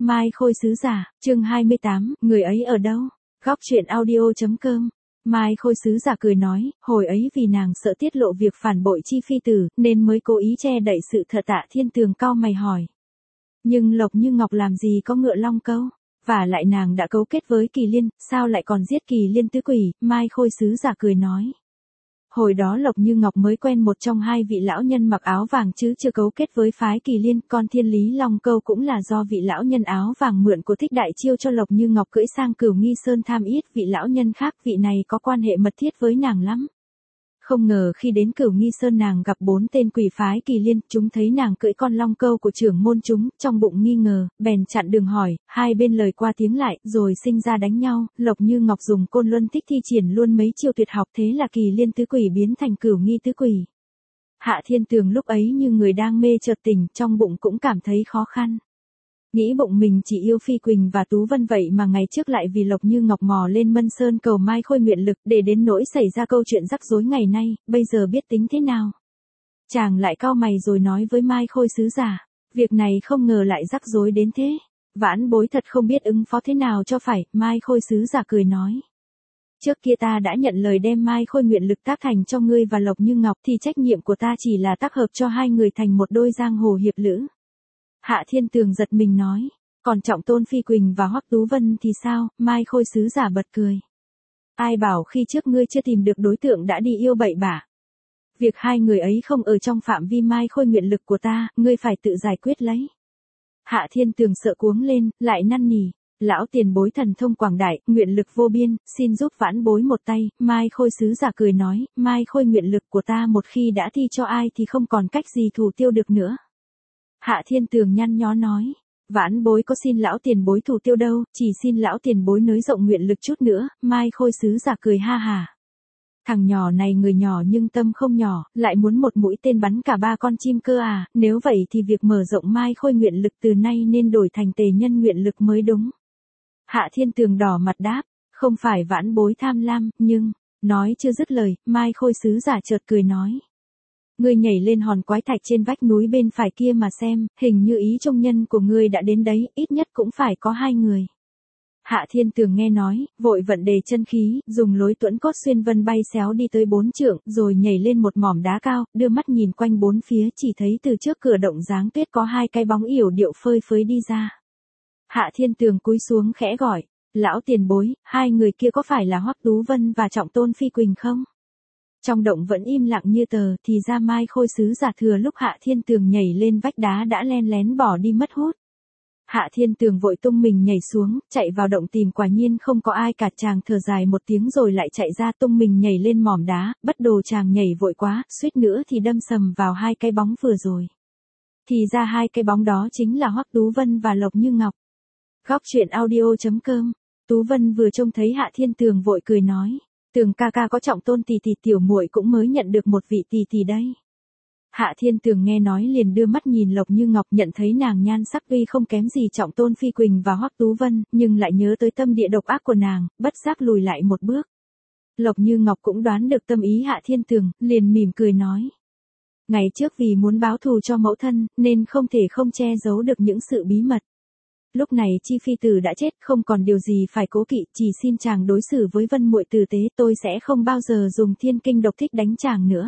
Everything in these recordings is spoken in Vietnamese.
Mai Khôi sứ giả, chương 28, người ấy ở đâu? Góc truyện audio.com. Mai Khôi sứ giả cười nói, hồi ấy vì nàng sợ tiết lộ việc phản bội Chi Phi tử, nên mới cố ý che đậy sự thật. Tạ Thiên Tường cau mày hỏi. Nhưng Lộc Như Ngọc làm gì có ngựa long câu? Và lại nàng đã cấu kết với Kỳ Liên, sao lại còn giết Kỳ Liên tứ quỷ? Mai Khôi sứ giả cười nói. Hồi đó Lộc Như Ngọc mới quen một trong hai vị lão nhân mặc áo vàng chứ chưa cấu kết với phái Kỳ Liên, con Thiên Lý Long Câu cũng là do vị lão nhân áo vàng mượn của Thích Đại Chiêu cho Lộc Như Ngọc cưỡi sang Cửu Nghi Sơn tham yết vị lão nhân khác, vị này có quan hệ mật thiết với nàng lắm. Không ngờ khi đến Cửu Nghi Sơn nàng gặp 4 tên quỷ phái Kỳ Liên, chúng thấy nàng cưỡi con long câu của trưởng môn chúng, trong bụng nghi ngờ, bèn chặn đường hỏi, hai bên lời qua tiếng lại, rồi sinh ra đánh nhau. Lộc Như Ngọc dùng Côn Luân Thích thi triển luôn mấy chiêu tuyệt học, thế là Kỳ Liên tứ quỷ biến thành Cửu Nghi tứ quỷ. Hạ Thiên Tường lúc ấy như người đang mê chợt tỉnh, trong bụng cũng cảm thấy khó khăn. Nghĩ bụng mình chỉ yêu Phi Quỳnh và Tú Vân vậy mà ngày trước lại vì Lộc Như Ngọc mò lên Mân Sơn cầu Mai Khôi nguyện lực, để đến nỗi xảy ra câu chuyện rắc rối ngày nay, bây giờ biết tính thế nào. Chàng lại cau mày rồi nói với Mai Khôi sứ giả, việc này không ngờ lại rắc rối đến thế. Vãn bối thật không biết ứng phó thế nào cho phải. Mai Khôi sứ giả cười nói. Trước kia ta đã nhận lời đem Mai Khôi nguyện lực tác thành cho ngươi và Lộc Như Ngọc, thì trách nhiệm của ta chỉ là tác hợp cho hai người thành một đôi giang hồ hiệp lữ. Hạ Thiên Tường giật mình nói, còn Trọng Tôn Phi Quỳnh và Hoắc Tú Vân thì sao? Mai Khôi sứ giả bật cười. Ai bảo khi trước ngươi chưa tìm được đối tượng đã đi yêu bậy bạ. Việc hai người ấy không ở trong phạm vi Mai Khôi nguyện lực của ta, ngươi phải tự giải quyết lấy. Hạ Thiên Tường sợ cuống lên, lại năn nỉ. Lão tiền bối thần thông quảng đại, nguyện lực vô biên, xin giúp vãn bối một tay. Mai Khôi sứ giả cười nói, Mai Khôi nguyện lực của ta một khi đã thi cho ai thì không còn cách gì thủ tiêu được nữa. Hạ Thiên Tường nhăn nhó nói, vãn bối có xin lão tiền bối thủ tiêu đâu, chỉ xin lão tiền bối nới rộng nguyện lực chút nữa. Mai Khôi sứ giả cười ha hả. Thằng nhỏ này người nhỏ nhưng tâm không nhỏ, lại muốn một mũi tên bắn cả 3 con chim cơ à, nếu vậy thì việc mở rộng Mai Khôi nguyện lực từ nay nên đổi thành Tề Nhân nguyện lực mới đúng. Hạ Thiên Tường đỏ mặt đáp, không phải vãn bối tham lam, nhưng, nói chưa dứt lời, Mai Khôi sứ giả chợt cười nói. Ngươi nhảy lên hòn quái thạch trên vách núi bên phải kia mà xem, hình như ý trung nhân của ngươi đã đến đấy, ít nhất cũng phải có 2 người. Hạ Thiên Tường nghe nói, vội vận đề chân khí, dùng lối tuẫn cốt xuyên vân bay xéo đi tới 4 trượng, rồi nhảy lên một mỏm đá cao, đưa mắt nhìn quanh bốn phía, chỉ thấy từ trước cửa động dáng tuyết có 2 cái bóng yểu điệu phơi phới đi ra. Hạ Thiên Tường cúi xuống khẽ gọi, lão tiền bối, 2 người kia có phải là Hoắc Tú Vân và Trọng Tôn Phi Quỳnh không? Trong động vẫn im lặng như tờ, thì ra Mai Khôi sứ giả thừa lúc Hạ Thiên Tường nhảy lên vách đá đã len lén bỏ đi mất hút. Hạ Thiên Tường vội tung mình nhảy xuống, chạy vào động tìm quả nhiên không có ai cả. Chàng thở dài một tiếng rồi lại chạy ra tung mình nhảy lên mỏm đá, bất đồ chàng nhảy vội quá, suýt nữa thì đâm sầm vào 2 cái bóng vừa rồi. Thì ra 2 cái bóng đó chính là Hoắc Tú Vân và Lộc Như Ngọc. Góc truyện audio.com. Tú Vân vừa trông thấy Hạ Thiên Tường vội cười nói, Tường ca ca có Trọng Tôn tỷ tỷ, tiểu muội cũng mới nhận được một vị tỷ tỷ đây. Hạ Thiên Tường nghe nói liền đưa mắt nhìn Lộc Như Ngọc, nhận thấy nàng nhan sắc tuy không kém gì Trọng Tôn Phi Quỳnh và Hoắc Tú Vân, nhưng lại nhớ tới tâm địa độc ác của nàng, bất giác lùi lại một bước. Lộc Như Ngọc cũng đoán được tâm ý Hạ Thiên Tường, liền mỉm cười nói. Ngày trước vì muốn báo thù cho mẫu thân, nên không thể không che giấu được những sự bí mật. Lúc này Chi Phi tử đã chết, không còn điều gì phải cố kỵ, chỉ xin chàng đối xử với Vân muội tử tế, tôi sẽ không bao giờ dùng thiên kinh độc thích đánh chàng nữa.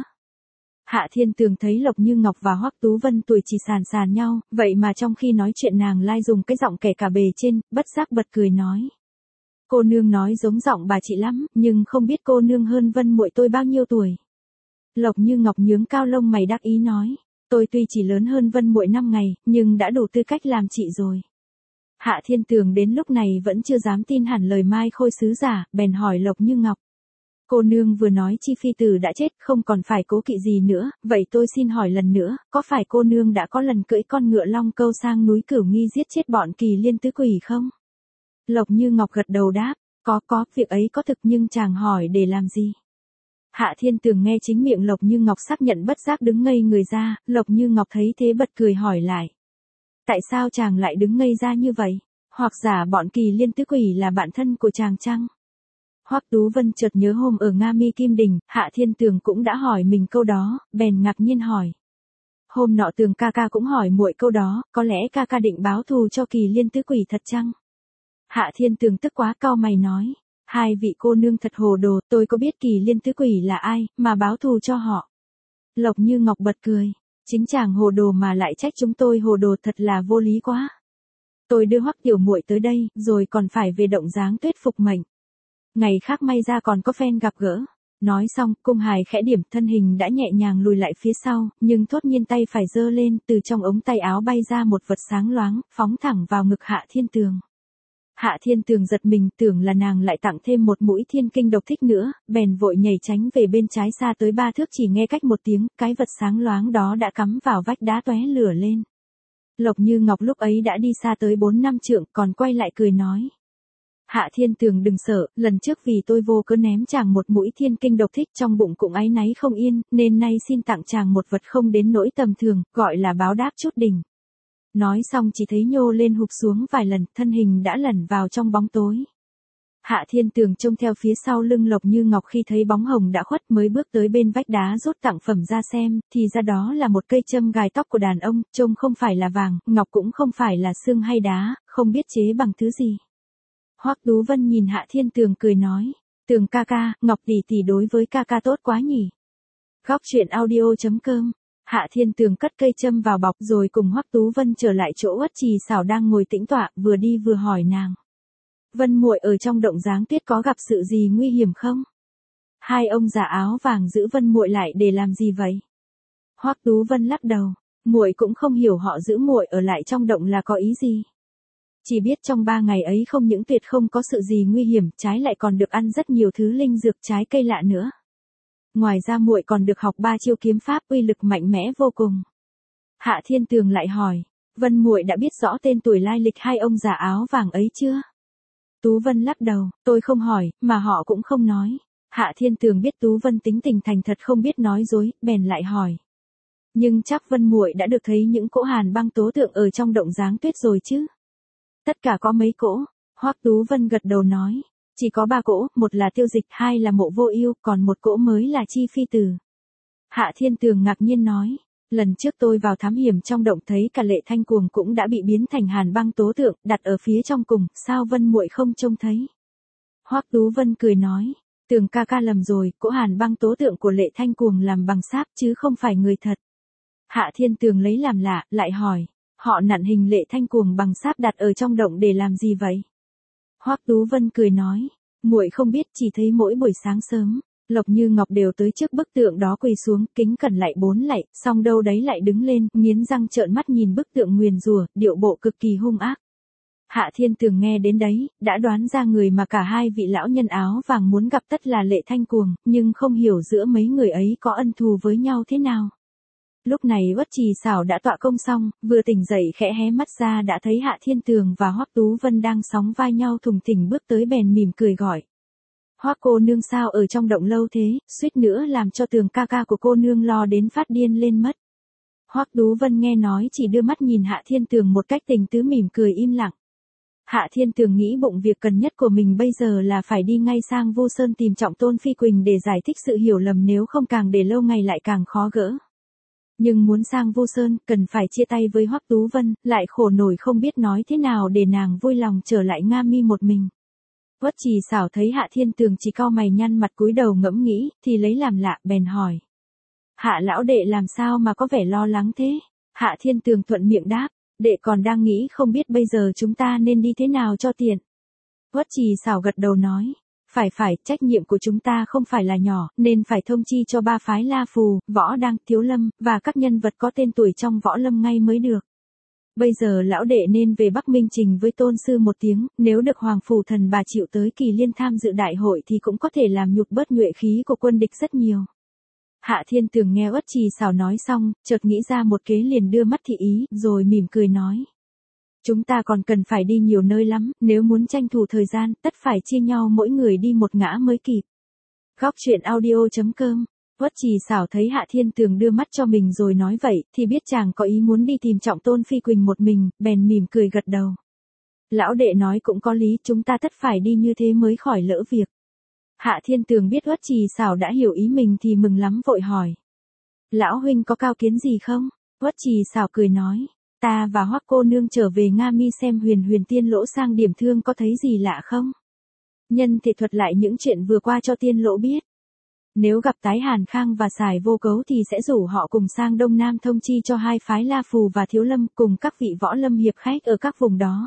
Hạ Thiên Tường thấy Lộc Như Ngọc và Hoắc Tú Vân tuổi chỉ sàn nhau, vậy mà trong khi nói chuyện nàng lai dùng cái giọng kẻ cả bề trên, bất giác bật cười nói. Cô nương nói giống giọng bà chị lắm, nhưng không biết cô nương hơn Vân muội tôi bao nhiêu tuổi. Lộc Như Ngọc nhướng cao lông mày đắc ý nói, tôi tuy chỉ lớn hơn Vân muội 5 ngày, nhưng đã đủ tư cách làm chị rồi. Hạ Thiên Tường đến lúc này vẫn chưa dám tin hẳn lời Mai Khôi sứ giả, bèn hỏi Lộc Như Ngọc. Cô nương vừa nói Chi Phi tử đã chết, không còn phải cố kỵ gì nữa, vậy tôi xin hỏi lần nữa, có phải cô nương đã có lần cưỡi con ngựa long câu sang núi Cửu Nghi giết chết bọn Kỳ Liên tứ quỷ không? Lộc Như Ngọc gật đầu đáp, có, việc ấy có thực, nhưng chàng hỏi để làm gì? Hạ Thiên Tường nghe chính miệng Lộc Như Ngọc xác nhận bất giác đứng ngây người ra, Lộc Như Ngọc thấy thế bật cười hỏi lại. Tại sao chàng lại đứng ngây ra như vậy? Hoặc giả bọn Kỳ Liên tứ quỷ là bạn thân của chàng chăng? Hoắc Tú Vân chợt nhớ hôm ở Nga Mi Kim Đình, Hạ Thiên Tường cũng đã hỏi mình câu đó, bèn ngạc nhiên hỏi. Hôm nọ Tường ca ca cũng hỏi muội câu đó, có lẽ ca ca định báo thù cho Kỳ Liên tứ quỷ thật chăng? Hạ Thiên Tường tức quá cau mày nói, hai vị cô nương thật hồ đồ, tôi có biết Kỳ Liên tứ quỷ là ai, mà báo thù cho họ. Lộc Như Ngọc bật cười, chính chàng hồ đồ mà lại trách chúng tôi hồ đồ thật là vô lý quá. Tôi đưa Hoắc tiểu muội tới đây, rồi còn phải về Động Giáng Tuyết phục mệnh. Ngày khác may ra còn có phen gặp gỡ. Nói xong, Cung Hài khẽ điểm, thân hình đã nhẹ nhàng lùi lại phía sau, nhưng thốt nhiên tay phải giơ lên, từ trong ống tay áo bay ra một vật sáng loáng, phóng thẳng vào ngực Hạ Thiên Tường. Hạ Thiên Tường giật mình, tưởng là nàng lại tặng thêm một mũi thiên kinh độc thích nữa, bèn vội nhảy tránh về bên trái xa tới 3 thước, chỉ nghe cách một tiếng, cái vật sáng loáng đó đã cắm vào vách đá tóe lửa lên. Lộc Như Ngọc lúc ấy đã đi xa tới 4-5 trượng, còn quay lại cười nói. Hạ Thiên Tường đừng sợ, lần trước vì tôi vô cớ ném chàng một mũi thiên kinh độc thích, trong bụng cũng áy náy không yên, nên nay xin tặng chàng một vật không đến nỗi tầm thường, gọi là báo đáp chút đỉnh. Nói xong chỉ thấy nhô lên hụp xuống vài lần, thân hình đã lẩn vào trong bóng tối. Hạ Thiên Tường trông theo phía sau lưng Lộc Như Ngọc, khi thấy bóng hồng đã khuất mới bước tới bên vách đá rút tặng phẩm ra xem, thì ra đó là một cây châm gài tóc của đàn ông, trông không phải là vàng, ngọc cũng không phải là xương hay đá, không biết chế bằng thứ gì. Hoắc Tú Vân nhìn Hạ Thiên Tường cười nói, Tường ca ca, Ngọc tỷ tỷ đối với ca ca tốt quá nhỉ. Góc truyện audio.com. Hạ Thiên Tường cất cây châm vào bọc rồi cùng Hoắc Tú Vân trở lại chỗ Uất Trì Xảo đang ngồi tĩnh tọa, vừa đi vừa hỏi nàng. Vân muội ở trong Động Giáng Tuyết có gặp sự gì nguy hiểm không? Hai ông già áo vàng giữ Vân muội lại để làm gì vậy? Hoắc Tú Vân lắc đầu, muội cũng không hiểu họ giữ muội ở lại trong động là có ý gì. Chỉ biết trong 3 ngày ấy không những tuyệt không có sự gì nguy hiểm, trái lại còn được ăn rất nhiều thứ linh dược trái cây lạ nữa. Ngoài ra muội còn được học 3 chiêu kiếm pháp uy lực mạnh mẽ vô cùng. Hạ Thiên Tường lại hỏi, Vân muội đã biết rõ tên tuổi lai lịch hai ông già áo vàng ấy chưa? Tú Vân lắc đầu, tôi không hỏi, mà họ cũng không nói. Hạ Thiên Tường biết Tú Vân tính tình thành thật không biết nói dối, bèn lại hỏi. Nhưng chắc Vân muội đã được thấy những cỗ hàn băng tố tượng ở trong Động Giáng Tuyết rồi chứ? Tất cả có mấy cỗ? Hoắc Tú Vân gật đầu nói. Chỉ có 3 cỗ, một là Tiêu Dịch, 2 là Mộ Vô Ưu, còn một cỗ mới là Chi Phi Tử. Hạ Thiên Tường ngạc nhiên nói. Lần trước tôi vào thám hiểm trong động thấy cả Lệ Thanh Cuồng cũng đã bị biến thành hàn băng tố tượng, đặt ở phía trong cùng, sao Vân muội không trông thấy? Hoắc Tú Vân cười nói. Tường ca ca lầm rồi, cỗ hàn băng tố tượng của Lệ Thanh Cuồng làm bằng sáp chứ không phải người thật. Hạ Thiên Tường lấy làm lạ, lại hỏi. Họ nặn hình Lệ Thanh Cuồng bằng sáp đặt ở trong động để làm gì vậy? Hoắc Tú Vân cười nói, muội không biết, chỉ thấy mỗi buổi sáng sớm, Lộc Như Ngọc đều tới trước bức tượng đó quỳ xuống, kính cẩn lại 4 lạy, xong đâu đấy lại đứng lên, nghiến răng trợn mắt nhìn bức tượng nguyền rủa, điệu bộ cực kỳ hung ác. Hạ Thiên Tường nghe đến đấy, đã đoán ra người mà cả hai vị lão nhân áo vàng muốn gặp tất là Lệ Thanh Cuồng, nhưng không hiểu giữa mấy người ấy có ân thù với nhau thế nào. Lúc này Uất Trì Xảo đã tọa công xong, vừa tỉnh dậy khẽ hé mắt ra đã thấy Hạ Thiên Tường và Hoắc Tú Vân đang sóng vai nhau thùng thình bước tới, bèn mỉm cười gọi. Hoắc cô nương sao ở trong động lâu thế, suýt nữa làm cho Tường ca ca của cô nương lo đến phát điên lên mất. Hoắc Tú Vân nghe nói chỉ đưa mắt nhìn Hạ Thiên Tường một cách tình tứ, mỉm cười im lặng. Hạ Thiên Tường nghĩ bụng việc cần nhất của mình bây giờ là phải đi ngay sang Vu Sơn tìm Trọng Tôn Phi Quỳnh để giải thích sự hiểu lầm, nếu không càng để lâu ngày lại càng khó gỡ. Nhưng muốn sang Vu Sơn, cần phải chia tay với Hoắc Tú Vân, lại khổ nổi không biết nói thế nào để nàng vui lòng trở lại Nga Mi một mình. Uất Trì Xảo thấy Hạ Thiên Tường chỉ cau mày nhăn mặt cúi đầu ngẫm nghĩ, thì lấy làm lạ, bèn hỏi. Hạ lão đệ làm sao mà có vẻ lo lắng thế? Hạ Thiên Tường thuận miệng đáp, đệ còn đang nghĩ không biết bây giờ chúng ta nên đi thế nào cho tiện. Uất Trì Xảo gật đầu nói. Phải, trách nhiệm của chúng ta không phải là nhỏ, nên phải thông chi cho 3 phái La Phù, Võ Đăng, Thiếu Lâm, và các nhân vật có tên tuổi trong võ lâm ngay mới được. Bây giờ lão đệ nên về Bắc Minh trình với tôn sư một tiếng, nếu được Hoàng Phủ Thần bà chịu tới Kỳ Liên tham dự đại hội thì cũng có thể làm nhục bớt nhuệ khí của quân địch rất nhiều. Hạ Thiên Tường nghe Uất Trì Xảo nói xong, chợt nghĩ ra một kế, liền đưa mắt thị ý, rồi mỉm cười nói. Chúng ta còn cần phải đi nhiều nơi lắm, nếu muốn tranh thủ thời gian, tất phải chia nhau mỗi người đi một ngã mới kịp. Góc truyện audio.com. Uất Trì Xảo thấy Hạ Thiên Tường đưa mắt cho mình rồi nói vậy, thì biết chàng có ý muốn đi tìm Trọng Tôn Phi Quỳnh một mình, bèn mỉm cười gật đầu. Lão đệ nói cũng có lý, chúng ta tất phải đi như thế mới khỏi lỡ việc. Hạ Thiên Tường biết Uất Trì Xảo đã hiểu ý mình thì mừng lắm, vội hỏi. Lão huynh có cao kiến gì không? Uất Trì Xảo cười nói, ta và Hoắc cô nương trở về Nga Mi xem Huyền Huyền tiên lỗ sang điểm thương có thấy gì lạ không? Nhân thể thuật lại những chuyện vừa qua cho tiên lỗ biết. Nếu gặp tái Hàn Khang và Sài Vô Cấu thì sẽ rủ họ cùng sang Đông Nam thông chi cho hai phái La Phù và Thiếu Lâm cùng các vị võ lâm hiệp khách ở các vùng đó.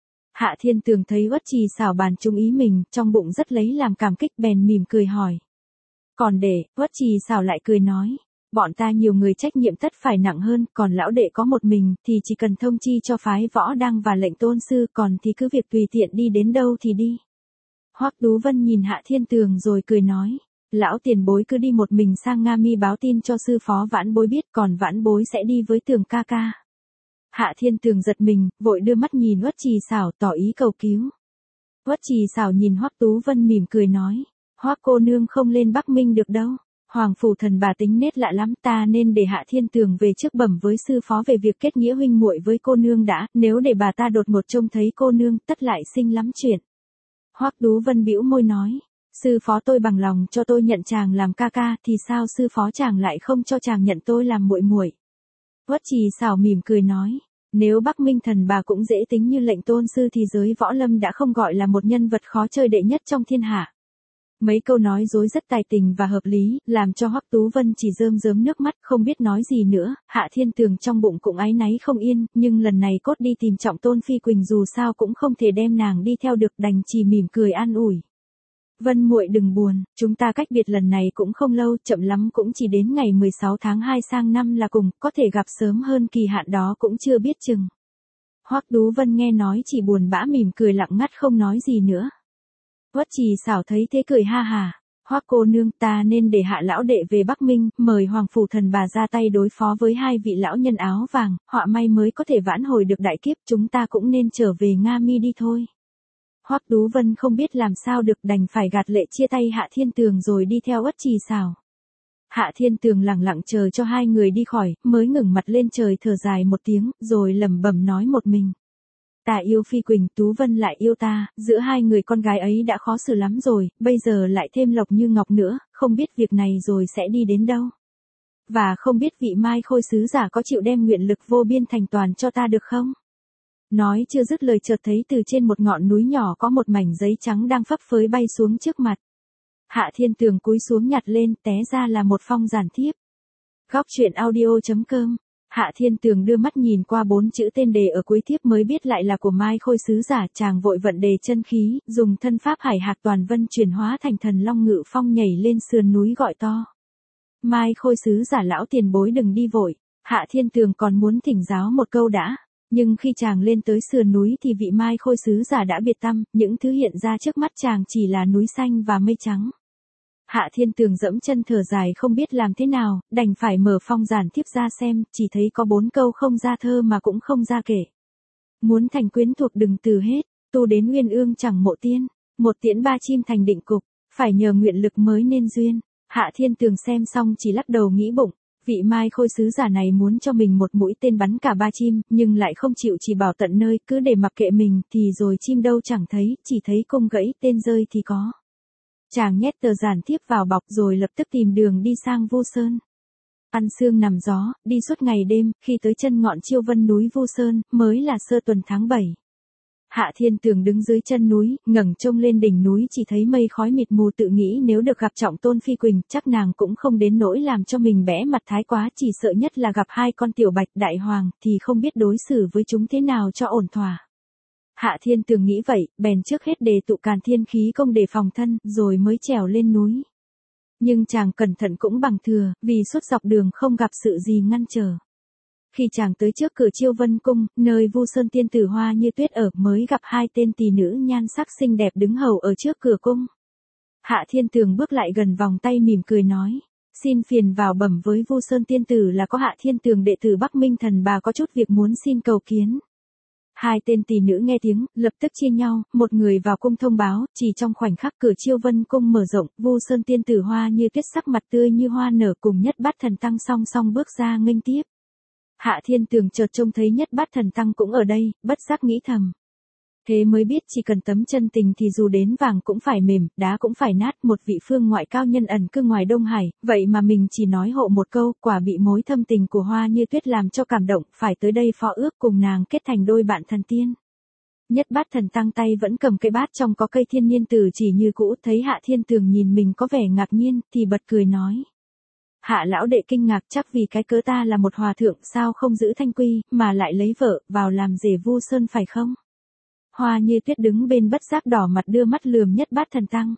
Hạ Thiên Tường thấy Uất Trì Xảo bàn chung ý mình, trong bụng rất lấy làm cảm kích bèn mỉm cười hỏi. Còn để, Uất Trì Xảo lại cười nói, bọn ta nhiều người trách nhiệm tất phải nặng hơn, còn lão đệ có một mình, thì chỉ cần thông chi cho phái võ đăng và lệnh tôn sư, còn thì cứ việc tùy tiện đi đến đâu thì đi. Hoắc Tú Vân nhìn Hạ Thiên Tường rồi cười nói, lão tiền bối cứ đi một mình sang Nga Mi báo tin cho sư phó Vãn Bối biết, còn Vãn Bối sẽ đi với Tường ca ca. Hạ Thiên Tường giật mình, vội đưa mắt nhìn Uất Trì Xảo tỏ ý cầu cứu. Uất Trì Xảo nhìn Hoắc Tú Vân mỉm cười nói, Hoắc cô nương không lên Bắc Minh được đâu. Hoàng phủ thần bà tính nết lạ lắm, ta nên để Hạ Thiên Tường về trước bẩm với sư phó về việc kết nghĩa huynh muội với cô nương đã, nếu để bà ta đột ngột trông thấy cô nương, tất lại sinh lắm chuyện. Hoắc Tú Vân bĩu môi nói, sư phó tôi bằng lòng cho tôi nhận chàng làm ca ca, thì sao sư phó chàng lại không cho chàng nhận tôi làm muội muội? Uất Trì Xảo mỉm cười nói, nếu Bắc Minh thần bà cũng dễ tính như lệnh tôn sư thì giới võ lâm đã không gọi là một nhân vật khó chơi đệ nhất trong thiên hạ. Mấy câu nói dối rất tài tình và hợp lý, làm cho Hoắc Tú Vân chỉ rơm rớm nước mắt, không biết nói gì nữa. Hạ Thiên Tường trong bụng cũng áy náy không yên, nhưng lần này cốt đi tìm Trọng Tôn Phi Quỳnh dù sao cũng không thể đem nàng đi theo được, đành chỉ mỉm cười an ủi. Vân muội đừng buồn, chúng ta cách biệt lần này cũng không lâu, chậm lắm cũng chỉ đến ngày 16 tháng 2 sang năm là cùng, có thể gặp sớm hơn kỳ hạn đó cũng chưa biết chừng. Hoắc Tú Vân nghe nói chỉ buồn bã mỉm cười lặng ngắt không nói gì nữa. Uất Trì Xảo thấy thế cười ha hà, Hoắc cô nương, ta nên để Hạ lão đệ về Bắc Minh, mời Hoàng phủ thần bà ra tay đối phó với hai vị lão nhân áo vàng, họa may mới có thể vãn hồi được đại kiếp, chúng ta cũng nên trở về Nga Mi đi thôi. Hoắc Tú Vân không biết làm sao được, đành phải gạt lệ chia tay Hạ Thiên Tường rồi đi theo Uất Trì Xảo. Hạ Thiên Tường lặng lặng chờ cho hai người đi khỏi, mới ngẩng mặt lên trời thở dài một tiếng, rồi lẩm bẩm nói một mình. Ta yêu Phi Quỳnh, Tú Vân lại yêu ta, giữa hai người con gái ấy đã khó xử lắm rồi, bây giờ lại thêm Lộc Như Ngọc nữa, không biết việc này rồi sẽ đi đến đâu. Và không biết vị Mai Khôi sứ giả có chịu đem nguyện lực vô biên thành toàn cho ta được không? Nói chưa dứt lời chợt thấy từ trên một ngọn núi nhỏ có một mảnh giấy trắng đang phấp phới bay xuống trước mặt. Hạ Thiên Tường cúi xuống nhặt lên, té ra là một phong giản thiếp. Góc truyện audio.com. Hạ Thiên Tường đưa mắt nhìn qua 4 chữ tên đề ở cuối thiếp mới biết lại là của Mai Khôi sứ giả, chàng vội vận đề chân khí, dùng thân pháp Hải Hạc Toàn Vân chuyển hóa thành thần long ngự phong nhảy lên sườn núi gọi to. Mai Khôi sứ giả lão tiền bối đừng đi vội, Hạ Thiên Tường còn muốn thỉnh giáo một câu đã. Nhưng khi chàng lên tới sườn núi thì vị Mai Khôi sứ giả đã biệt tâm, những thứ hiện ra trước mắt chàng chỉ là núi xanh và mây trắng. Hạ Thiên Tường dẫm chân thở dài không biết làm thế nào, đành phải mở phong giản thiếp ra xem, chỉ thấy có 4 câu không ra thơ mà cũng không ra kể. Muốn thành quyến thuộc đừng từ hết, tu đến uyên ương chẳng mộ tiên, một tiễn ba chim thành định cục, phải nhờ nguyện lực mới nên duyên. Hạ Thiên Tường xem xong chỉ lắc đầu nghĩ bụng, vị Mai Khôi sứ giả này muốn cho mình một mũi tên bắn cả 3 chim, nhưng lại không chịu chỉ bảo tận nơi, cứ để mặc kệ mình, thì rồi chim đâu chẳng thấy, chỉ thấy cung gãy, tên rơi thì có. Chàng nhét tờ giản thiếp vào bọc rồi lập tức tìm đường đi sang Vu Sơn. Ăn sương nằm gió, đi suốt ngày đêm, khi tới chân ngọn Chiêu Vân núi Vu Sơn, mới là sơ tuần tháng 7. Hạ Thiên Tường đứng dưới chân núi, ngẩng trông lên đỉnh núi chỉ thấy mây khói mịt mù, tự nghĩ nếu được gặp Trọng Tôn Phi Quỳnh, chắc nàng cũng không đến nỗi làm cho mình bẽ mặt thái quá, chỉ sợ nhất là gặp hai con tiểu bạch đại hoàng, thì không biết đối xử với chúng thế nào cho ổn thỏa. Hạ Thiên Tường nghĩ vậy, bèn trước hết đề tụ Càn Thiên khí công để phòng thân, rồi mới trèo lên núi. Nhưng chàng cẩn thận cũng bằng thừa, vì suốt dọc đường không gặp sự gì ngăn trở. Khi chàng tới trước cửa Chiêu Vân cung, nơi Vu Sơn tiên tử Hoa Như Tuyết ở, mới gặp hai tên tỷ nữ nhan sắc xinh đẹp đứng hầu ở trước cửa cung. Hạ Thiên Tường bước lại gần vòng tay mỉm cười nói, xin phiền vào bẩm với Vu Sơn tiên tử là có Hạ Thiên Tường đệ tử Bắc Minh thần bà có chút việc muốn xin cầu kiến. Hai tên tỷ nữ nghe tiếng, lập tức chia nhau, một người vào cung thông báo, chỉ trong khoảnh khắc cửa Chiêu Vân cung mở rộng, Vu Sơn tiên tử Hoa Như Tuyết sắc mặt tươi như hoa nở cùng Nhất Bát Thần Tăng song song bước ra nghênh tiếp. Hạ Thiên Tường chợt trông thấy Nhất Bát Thần Tăng cũng ở đây, bất giác nghĩ thầm. Thế mới biết chỉ cần tấm chân tình thì dù đến vàng cũng phải mềm, đá cũng phải nát, một vị phương ngoại cao nhân ẩn cư ngoài Đông Hải, vậy mà mình chỉ nói hộ một câu, quả bị mối thâm tình của Hoa Như Tuyết làm cho cảm động, phải tới đây phó ước cùng nàng kết thành đôi bạn thần tiên. Nhất Bát Thần Tăng tay vẫn cầm cây bát trong có cây thiên niên tử chỉ như cũ, thấy Hạ Thiên Tường nhìn mình có vẻ ngạc nhiên, thì bật cười nói. Hạ lão đệ kinh ngạc, chắc vì cái cớ ta là một hòa thượng sao không giữ thanh quy, mà lại lấy vợ, vào làm rể Vu Sơn phải không? Hoa Như Tuyết đứng bên bất giác đỏ mặt đưa mắt lườm Nhất Bát Thần Tăng.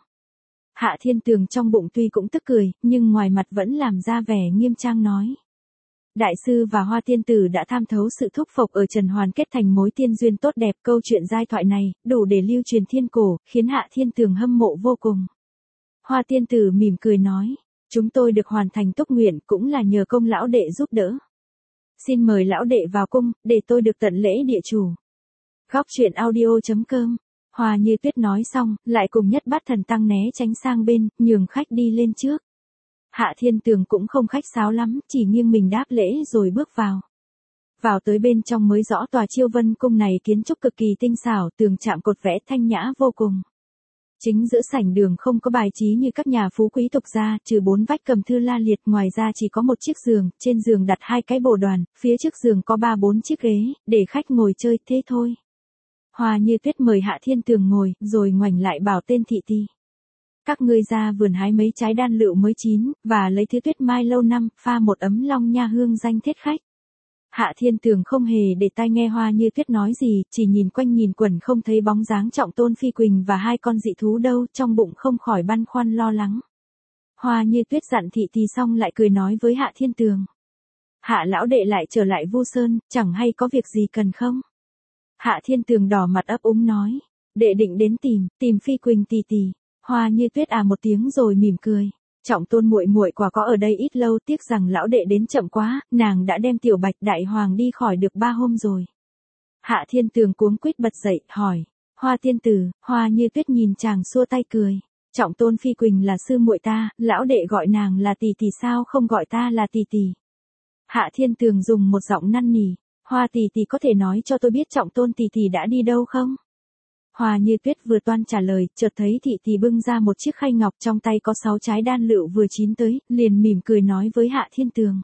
Hạ Thiên Tường trong bụng tuy cũng tức cười, nhưng ngoài mặt vẫn làm ra vẻ nghiêm trang nói. Đại sư và Hoa tiên tử đã tham thấu sự thúc phộc ở Trần Hoàn kết thành mối tiên duyên tốt đẹp, câu chuyện giai thoại này, đủ để lưu truyền thiên cổ, khiến Hạ Thiên Tường hâm mộ vô cùng. Hoa tiên tử mỉm cười nói, chúng tôi được hoàn thành túc nguyện cũng là nhờ công lão đệ giúp đỡ. Xin mời lão đệ vào cung, để tôi được tận lễ địa chủ. Góc truyện audio.com. Hoa Như Tuyết nói xong, lại cùng Nhất Bát Thần Tăng né tránh sang bên, nhường khách đi lên trước. Hạ Thiên Tường cũng không khách sáo lắm, chỉ nghiêng mình đáp lễ rồi bước vào. Vào tới bên trong mới rõ tòa Chiêu Vân cung này kiến trúc cực kỳ tinh xảo, tường chạm cột vẽ thanh nhã vô cùng. Chính giữa sảnh đường không có bài trí như các nhà phú quý tục gia, trừ 4 vách cầm thư la liệt, ngoài ra chỉ có một chiếc giường, trên giường đặt 2 cái bồ đoàn, phía trước giường có 3-4 chiếc ghế, để khách ngồi chơi, thế thôi. Hoa Như Tuyết mời Hạ Thiên Tường ngồi, rồi ngoảnh lại bảo tên thị tỳ. Các ngươi ra vườn hái mấy trái đan lựu mới chín, và lấy thứ tuyết mai lâu năm, pha một ấm long nha hương danh thiết khách. Hạ Thiên Tường không hề để tai nghe Hoa Như Tuyết nói gì, chỉ nhìn quanh nhìn quẩn không thấy bóng dáng Trọng Tôn Phi Quỳnh và 2 con dị thú đâu, trong bụng không khỏi băn khoăn lo lắng. Hoa Như Tuyết dặn thị tỳ xong lại cười nói với Hạ Thiên Tường. Hạ lão đệ lại trở lại Vu Sơn, chẳng hay có việc gì cần không? Hạ Thiên Tường đỏ mặt ấp úng nói, đệ định đến tìm Phi Quỳnh tỷ tỷ. Hoa Như Tuyết một tiếng rồi mỉm cười. Trọng Tôn muội muội quả có ở đây ít lâu, tiếc rằng lão đệ đến chậm quá, nàng đã đem Tiểu Bạch đại hoàng đi khỏi được 3 hôm rồi. Hạ Thiên Tường cuống quýt bật dậy, hỏi, Hoa tiên tử. Hoa Như Tuyết nhìn chàng xua tay cười. Trọng Tôn Phi Quỳnh là sư muội ta, lão đệ gọi nàng là tỷ tỷ sao không gọi ta là tỷ tỷ? Hạ Thiên Tường dùng một giọng năn nỉ, Hoa tỷ tỷ có thể nói cho tôi biết Trọng Tôn tỷ tỷ đã đi đâu không? Hoa Như Tuyết vừa toan trả lời, chợt thấy thị tỳ bưng ra một chiếc khay ngọc, trong tay có 6 trái đan lựu vừa chín tới, liền mỉm cười nói với Hạ Thiên Tường.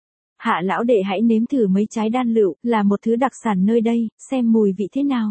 Hạ lão đệ hãy nếm thử mấy trái đan lựu, là một thứ đặc sản nơi đây, xem mùi vị thế nào.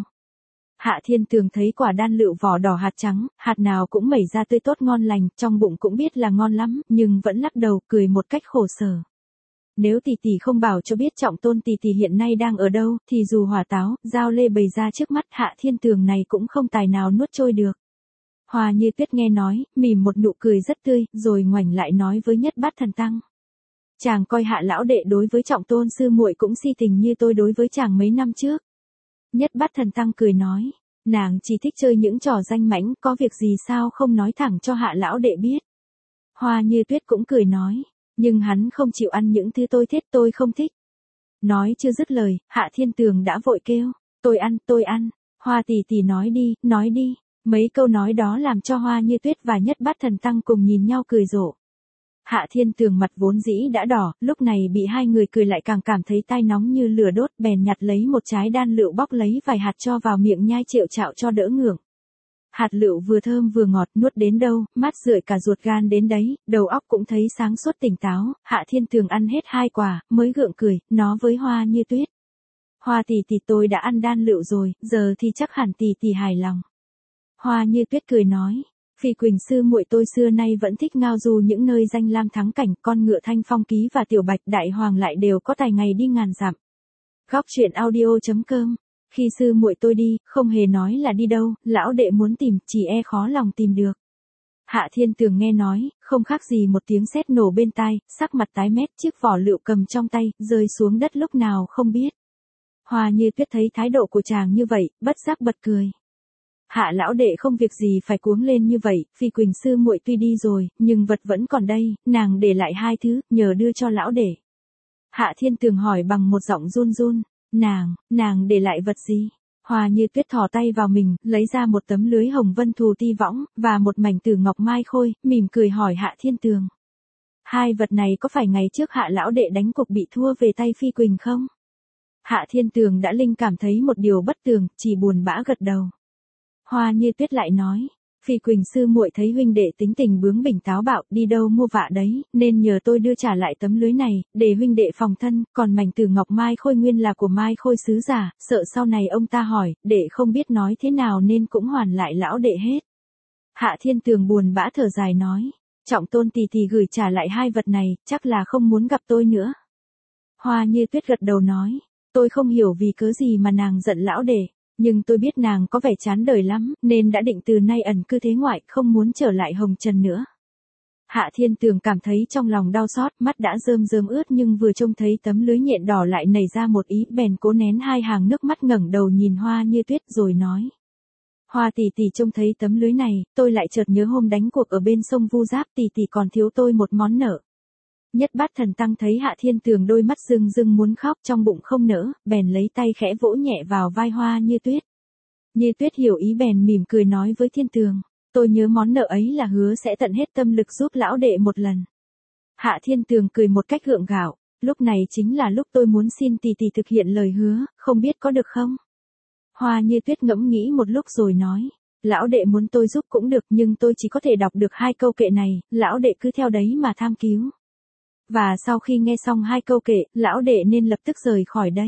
Hạ Thiên Tường thấy quả đan lựu vỏ đỏ hạt trắng, hạt nào cũng mẩy ra tươi tốt ngon lành, trong bụng cũng biết là ngon lắm, nhưng vẫn lắc đầu, cười một cách khổ sở. Nếu tỷ tỷ không bảo cho biết Trọng Tôn tỷ tỷ hiện nay đang ở đâu, thì dù hỏa táo, dao lê bày ra trước mắt Hạ Thiên Tường này cũng không tài nào nuốt trôi được. Hoa Như Tuyết nghe nói, mỉm một nụ cười rất tươi, rồi ngoảnh lại nói với Nhất Bát Thần Tăng. Chàng coi Hạ lão đệ đối với Trọng Tôn sư muội cũng si tình như tôi đối với chàng mấy năm trước. Nhất Bát Thần Tăng cười nói, nàng chỉ thích chơi những trò danh mãnh, có việc gì sao không nói thẳng cho Hạ lão đệ biết. Hoa Như Tuyết cũng cười nói. Nhưng hắn không chịu ăn những thứ tôi không thích. Nói chưa dứt lời, Hạ Thiên Tường đã vội kêu, tôi ăn, Hoa tỷ tỷ nói đi. Mấy câu nói đó làm cho Hoa Như Tuyết và Nhất Bát Thần Tăng cùng nhìn nhau cười rộ. Hạ Thiên Tường mặt vốn dĩ đã đỏ, lúc này bị 2 người cười lại càng cảm thấy tai nóng như lửa đốt, bèn nhặt lấy một trái đan lựu bóc lấy vài hạt cho vào miệng nhai triệu chạo cho đỡ ngượng. Hạt lựu vừa thơm vừa ngọt, nuốt đến đâu, mát rượi cả ruột gan đến đấy, đầu óc cũng thấy sáng suốt tỉnh táo. Hạ Thiên Tường ăn hết 2 quả, mới gượng cười, nói với Hoa Như Tuyết. Hoa tỷ tỷ tôi đã ăn đan lựu rồi, giờ thì chắc hẳn tỷ tỷ hài lòng. Hoa Như Tuyết cười nói, Phi Quỳnh sư muội tôi xưa nay vẫn thích ngao du những nơi danh lam thắng cảnh, con ngựa Thanh Phong Ký và Tiểu Bạch đại hoàng lại đều có tài ngày đi ngàn dặm. Góc truyện audio.com. Khi sư muội tôi đi, không hề nói là đi đâu, lão đệ muốn tìm, chỉ khó lòng tìm được. Hạ Thiên Tường nghe nói, không khác gì một tiếng sét nổ bên tai, sắc mặt tái mét, chiếc vỏ lựu cầm trong tay, rơi xuống đất lúc nào không biết. Hoa Như Tuyết thấy thái độ của chàng như vậy, bất giác bật cười. Hạ lão đệ không việc gì phải cuống lên như vậy, Phi Quỳnh sư muội tuy đi rồi, nhưng vật vẫn còn đây, nàng để lại 2 thứ, nhờ đưa cho lão đệ. Hạ Thiên Tường hỏi bằng một giọng run run. Nàng để lại vật gì? Hoa Như Tuyết thò tay vào mình, lấy ra một tấm lưới hồng vân thù ti võng, và một mảnh tử ngọc mai khôi, mỉm cười hỏi Hạ Thiên Tường. 2 vật này có phải ngày trước Hạ lão đệ đánh cuộc bị thua về tay Phi Quỳnh không? Hạ Thiên Tường đã linh cảm thấy một điều bất tường, chỉ buồn bã gật đầu. Hoa Như Tuyết lại nói, Phi Quỳnh sư muội thấy huynh đệ tính tình bướng bỉnh táo bạo, đi đâu mua vạ đấy, nên nhờ tôi đưa trả lại tấm lưới này, để huynh đệ phòng thân, còn mảnh từ ngọc Mai Khôi nguyên là của Mai Khôi sứ giả, sợ sau này ông ta hỏi, đệ không biết nói thế nào nên cũng hoàn lại lão đệ hết. Hạ Thiên Tường buồn bã thở dài nói, Trọng Tôn tỷ tỷ gửi trả lại hai vật này, chắc là không muốn gặp tôi nữa. Hoa Như Tuyết gật đầu nói, tôi không hiểu vì cớ gì mà nàng giận lão đệ. Nhưng tôi biết nàng có vẻ chán đời lắm, nên đã định từ nay ẩn cư thế ngoại, không muốn trở lại hồng trần nữa. Hạ Thiên Tường cảm thấy trong lòng đau xót, mắt đã rơm rơm ướt nhưng vừa trông thấy tấm lưới nhện đỏ lại nảy ra một ý, bèn cố nén hai hàng nước mắt ngẩng đầu nhìn Hoa Như Tuyết rồi nói. Hoa tỷ tỷ trông thấy tấm lưới này, tôi lại chợt nhớ hôm đánh cuộc ở bên sông Vu Giáp, tỷ tỷ còn thiếu tôi một món nợ. Nhất Bát Thần Tăng thấy Hạ Thiên Tường đôi mắt rưng rưng muốn khóc, trong bụng không nỡ, bèn lấy tay khẽ vỗ nhẹ vào vai Hoa Như Tuyết. Như Tuyết hiểu ý bèn mỉm cười nói với Thiên Tường, tôi nhớ món nợ ấy là hứa sẽ tận hết tâm lực giúp lão đệ một lần. Hạ Thiên Tường cười một cách gượng gạo, lúc này chính là lúc tôi muốn xin tỷ tỷ thực hiện lời hứa, không biết có được không? Hoa Như Tuyết ngẫm nghĩ một lúc rồi nói, lão đệ muốn tôi giúp cũng được nhưng tôi chỉ có thể đọc được hai câu kệ này, lão đệ cứ theo đấy mà tham cứu. Và sau khi nghe xong hai câu kệ, lão đệ nên lập tức rời khỏi đây.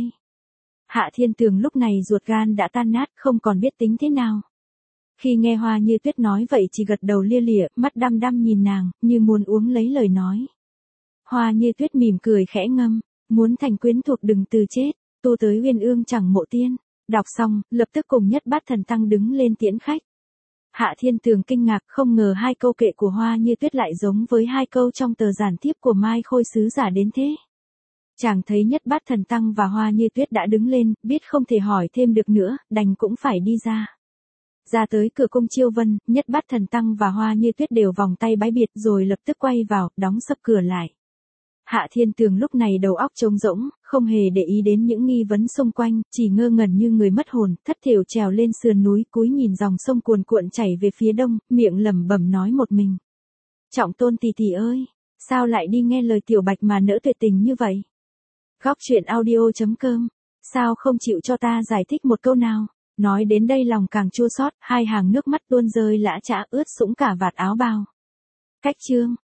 Hạ Thiên Tường lúc này ruột gan đã tan nát, không còn biết tính thế nào. Khi nghe Hoa Như Tuyết nói vậy chỉ gật đầu lia lịa, mắt đăm đăm nhìn nàng, như muốn uống lấy lời nói. Hoa Như Tuyết mỉm cười khẽ ngâm, muốn thành quyến thuộc đừng từ chết, tu tới uyên ương chẳng mộ tiên. Đọc xong, lập tức cùng Nhất Bát Thần Tăng đứng lên tiễn khách. Hạ Thiên Tường kinh ngạc, không ngờ hai câu kệ của Hoa Như Tuyết lại giống với hai câu trong tờ giản thiếp của Mai Khôi sứ giả đến thế. Chàng thấy Nhất Bát Thần Tăng và Hoa Như Tuyết đã đứng lên, biết không thể hỏi thêm được nữa, đành cũng phải đi ra. Ra tới cửa cung Chiêu Vân, Nhất Bát Thần Tăng và Hoa Như Tuyết đều vòng tay bái biệt rồi lập tức quay vào, đóng sập cửa lại. Hạ Thiên Tường lúc này đầu óc trống rỗng, không hề để ý đến những nghi vấn xung quanh, chỉ ngơ ngẩn như người mất hồn, thất thểu trèo lên sườn núi, cúi nhìn dòng sông cuồn cuộn chảy về phía đông, miệng lẩm bẩm nói một mình. Trọng Tôn tỷ tỷ ơi, sao lại đi nghe lời Tiểu Bạch mà nỡ tuyệt tình như vậy? Góc truyện audio.com, sao không chịu cho ta giải thích một câu nào? Nói đến đây lòng càng chua xót, hai hàng nước mắt tuôn rơi lã chã ướt sũng cả vạt áo bào. Cách chương